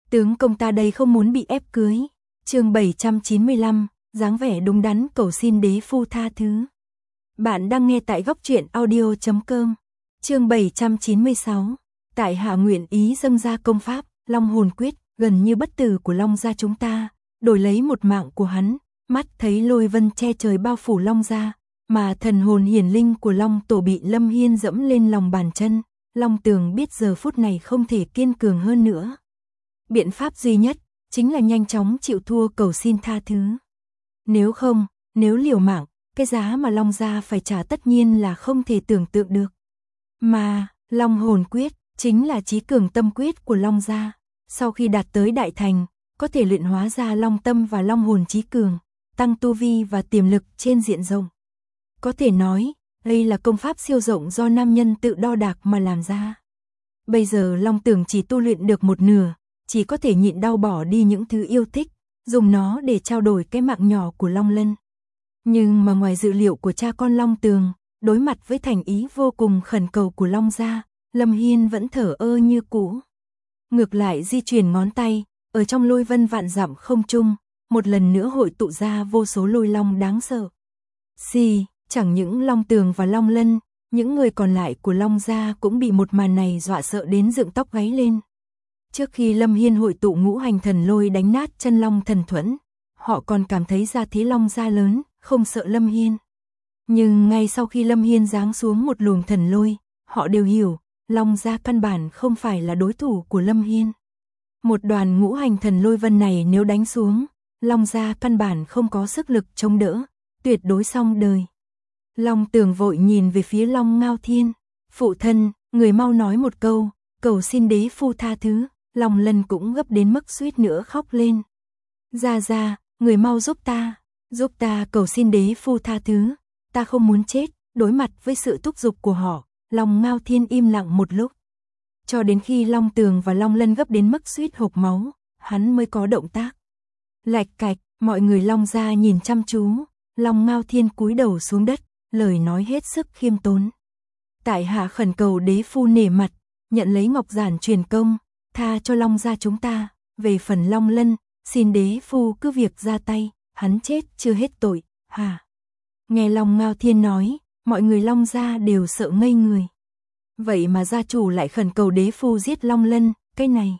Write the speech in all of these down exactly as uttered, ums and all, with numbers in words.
Tướng công ta đây không muốn bị ép cưới. Chương bảy trăm chín mươi lăm, dáng vẻ đúng đắn cầu xin đế phu tha thứ. Bạn đang nghe tại góc truyện audio chấm com. Chương bảy trăm chín mươi sáu, tại hạ nguyện ý dâng ra công pháp Long hồn quyết, gần như bất tử của Long gia chúng ta, đổi lấy một mạng của hắn. Mắt thấy lôi vân che trời bao phủ Long gia, mà thần hồn hiển linh của Long tổ bị Lâm Hiên dẫm lên lòng bàn chân. Long Tường biết giờ phút này không thể kiên cường hơn nữa. Biện pháp duy nhất chính là nhanh chóng chịu thua cầu xin tha thứ. Nếu không, nếu liều mạng, cái giá mà Long gia phải trả tất nhiên là không thể tưởng tượng được. Mà, Long hồn quyết chính là chí cường tâm quyết của Long gia. Sau khi đạt tới đại thành, có thể luyện hóa ra Long tâm và Long hồn chí cường, tăng tu vi và tiềm lực trên diện rộng. Có thể nói, đây là công pháp siêu rộng do nam nhân tự đo đạc mà làm ra. Bây giờ Long Tường chỉ tu luyện được một nửa, chỉ có thể nhịn đau bỏ đi những thứ yêu thích, dùng nó để trao đổi cái mạng nhỏ của Long Lân. Nhưng mà ngoài dự liệu của cha con Long Tường, đối mặt với thành ý vô cùng khẩn cầu của Long gia, Lâm Hiên vẫn thở ơ như cũ. Ngược lại di chuyển ngón tay, ở trong lôi vân vạn dặm không trung, một lần nữa hội tụ ra vô số lôi long đáng sợ. Xì, chẳng những Long Tường và Long Lân, những người còn lại của Long gia cũng bị một màn này dọa sợ đến dựng tóc gáy lên. Trước khi Lâm Hiên hội tụ ngũ hành thần lôi đánh nát chân Long thần thuẫn, họ còn cảm thấy ra thế Long gia lớn, không sợ Lâm Hiên. Nhưng ngay sau khi Lâm Hiên giáng xuống một luồng thần lôi, họ đều hiểu, Long gia căn bản không phải là đối thủ của Lâm Hiên. Một đoàn ngũ hành thần lôi vân này nếu đánh xuống, Long gia căn bản không có sức lực chống đỡ, tuyệt đối xong đời. Long Tường vội nhìn về phía Long Ngao Thiên, phụ thân, người mau nói một câu, cầu xin đế phu tha thứ. Long Lân cũng gấp đến mức suýt nữa khóc lên. Ra ra, người mau giúp ta, giúp ta cầu xin đế phu tha thứ, ta không muốn chết. Đối mặt với sự thúc giục của họ, Long Ngao Thiên im lặng một lúc. Cho đến khi Long Tường và Long Lân gấp đến mức suýt hộc máu, hắn mới có động tác. Lạch cạch, mọi người Long gia nhìn chăm chú, Long Ngao Thiên cúi đầu xuống đất, lời nói hết sức khiêm tốn. Tại hạ khẩn cầu đế phu nể mặt, nhận lấy ngọc giản truyền công, tha cho Long gia chúng ta. Về phần Long Lân, xin đế phu cứ việc ra tay, hắn chết chưa hết tội. Hả? Nghe Long Ngao Thiên nói, mọi người Long gia đều sợ ngây người. Vậy mà gia chủ lại khẩn cầu đế phu giết Long Lân, cái này.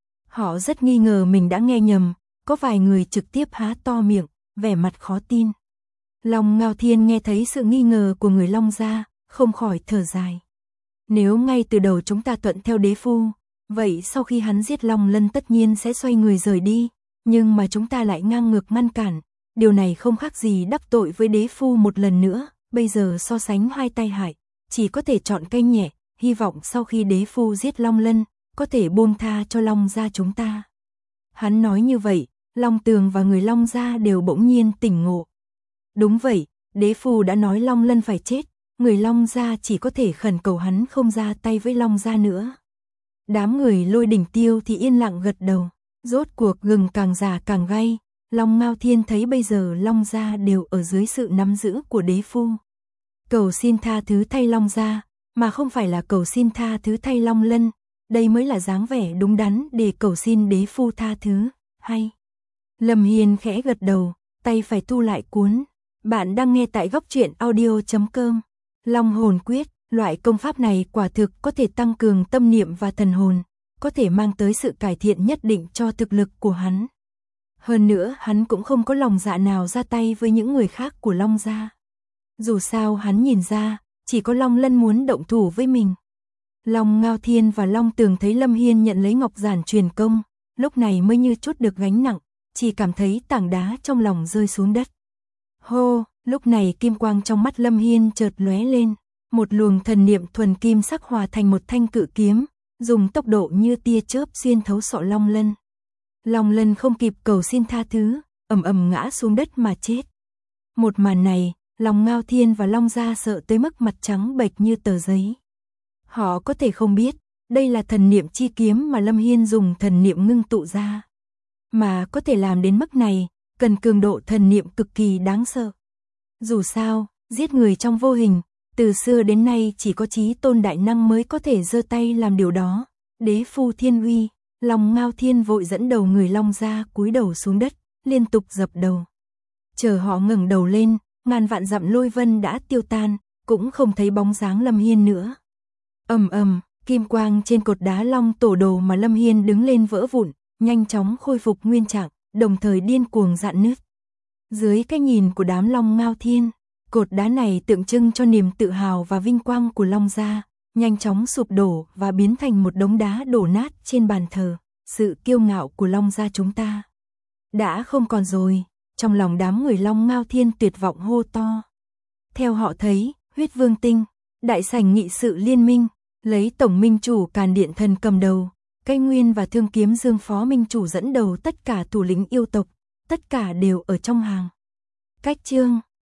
Họ rất nghi ngờ mình đã nghe nhầm, có vài người trực tiếp há to miệng, vẻ mặt khó tin. Long Ngao Thiên nghe thấy sự nghi ngờ của người Long gia, không khỏi thở dài. Nếu ngay từ đầu chúng ta thuận theo đế phu, vậy sau khi hắn giết Long Lân tất nhiên sẽ xoay người rời đi, nhưng mà chúng ta lại ngang ngược ngăn cản, điều này không khác gì đắc tội với đế phu một lần nữa. Bây giờ so sánh hai tai hại, chỉ có thể chọn cây nhẹ, hy vọng sau khi đế phu giết Long Lân, có thể buông tha cho Long gia chúng ta. Hắn nói như vậy, Long Tường và người Long gia đều bỗng nhiên tỉnh ngộ. Đúng vậy, đế phu đã nói Long Lân phải chết, người Long gia chỉ có thể khẩn cầu hắn không ra tay với Long gia nữa. Đám người Lôi Đỉnh Tiêu thì yên lặng gật đầu, rốt cuộc gừng càng già càng gay. Long Ngao Thiên thấy bây giờ Long gia đều ở dưới sự nắm giữ của đế phu. Cầu xin tha thứ thay Long gia, mà không phải là cầu xin tha thứ thay Long Lân, đây mới là dáng vẻ đúng đắn để cầu xin đế phu tha thứ, hay. Lâm Hiên khẽ gật đầu, tay phải thu lại cuốn. Bạn đang nghe tại góc truyện audio chấm com. Long hồn quyết, loại công pháp này quả thực có thể tăng cường tâm niệm và thần hồn, có thể mang tới sự cải thiện nhất định cho thực lực của hắn. Hơn nữa hắn cũng không có lòng dạ nào ra tay với những người khác của Long gia. Dù sao hắn nhìn ra, chỉ có Long Lân muốn động thủ với mình. Long Ngao Thiên và Long Tường thấy Lâm Hiên nhận lấy ngọc giản truyền công, lúc này mới như chút được gánh nặng, chỉ cảm thấy tảng đá trong lòng rơi xuống đất. Hô, lúc này kim quang trong mắt Lâm Hiên chợt lóe lên, một luồng thần niệm thuần kim sắc hòa thành một thanh cự kiếm, dùng tốc độ như tia chớp xuyên thấu sọ Long Lân. Long Lân không kịp cầu xin tha thứ, ầm ầm ngã xuống đất mà chết. Một màn này, Long Ngao Thiên và Long gia sợ tới mức mặt trắng bệch như tờ giấy. Họ có thể không biết, đây là thần niệm chi kiếm mà Lâm Hiên dùng thần niệm ngưng tụ ra. Mà có thể làm đến mức này, cần cường độ thần niệm cực kỳ đáng sợ. Dù sao, giết người trong vô hình, từ xưa đến nay chỉ có chí tôn đại năng mới có thể giơ tay làm điều đó. Đế phu thiên uy, Long Ngao Thiên vội dẫn đầu người Long gia cúi đầu xuống đất, liên tục dập đầu. Chờ họ ngẩng đầu lên, ngàn vạn dặm lôi vân đã tiêu tan, cũng không thấy bóng dáng Lâm Hiên nữa. Ầm ầm, kim quang trên cột đá Long Tổ Đồ mà Lâm Hiên đứng lên vỡ vụn, nhanh chóng khôi phục nguyên trạng, đồng thời điên cuồng rạn nứt. Dưới cái nhìn của đám Long Ngao Thiên, cột đá này tượng trưng cho niềm tự hào và vinh quang của Long gia, nhanh chóng sụp đổ và biến thành một đống đá đổ nát trên bàn thờ. Sự kiêu ngạo của Long gia chúng ta đã không còn rồi. Trong lòng đám người Long Ngao Thiên tuyệt vọng hô to. Theo họ thấy, Huyết Vương Tinh, đại sảnh nghị sự liên minh, lấy tổng minh chủ Càn Điện Thần cầm đầu, Cây Nguyên và Thương Kiếm Dương phó minh chủ dẫn đầu tất cả thủ lĩnh yêu tộc, tất cả đều ở trong hàng. Cách chương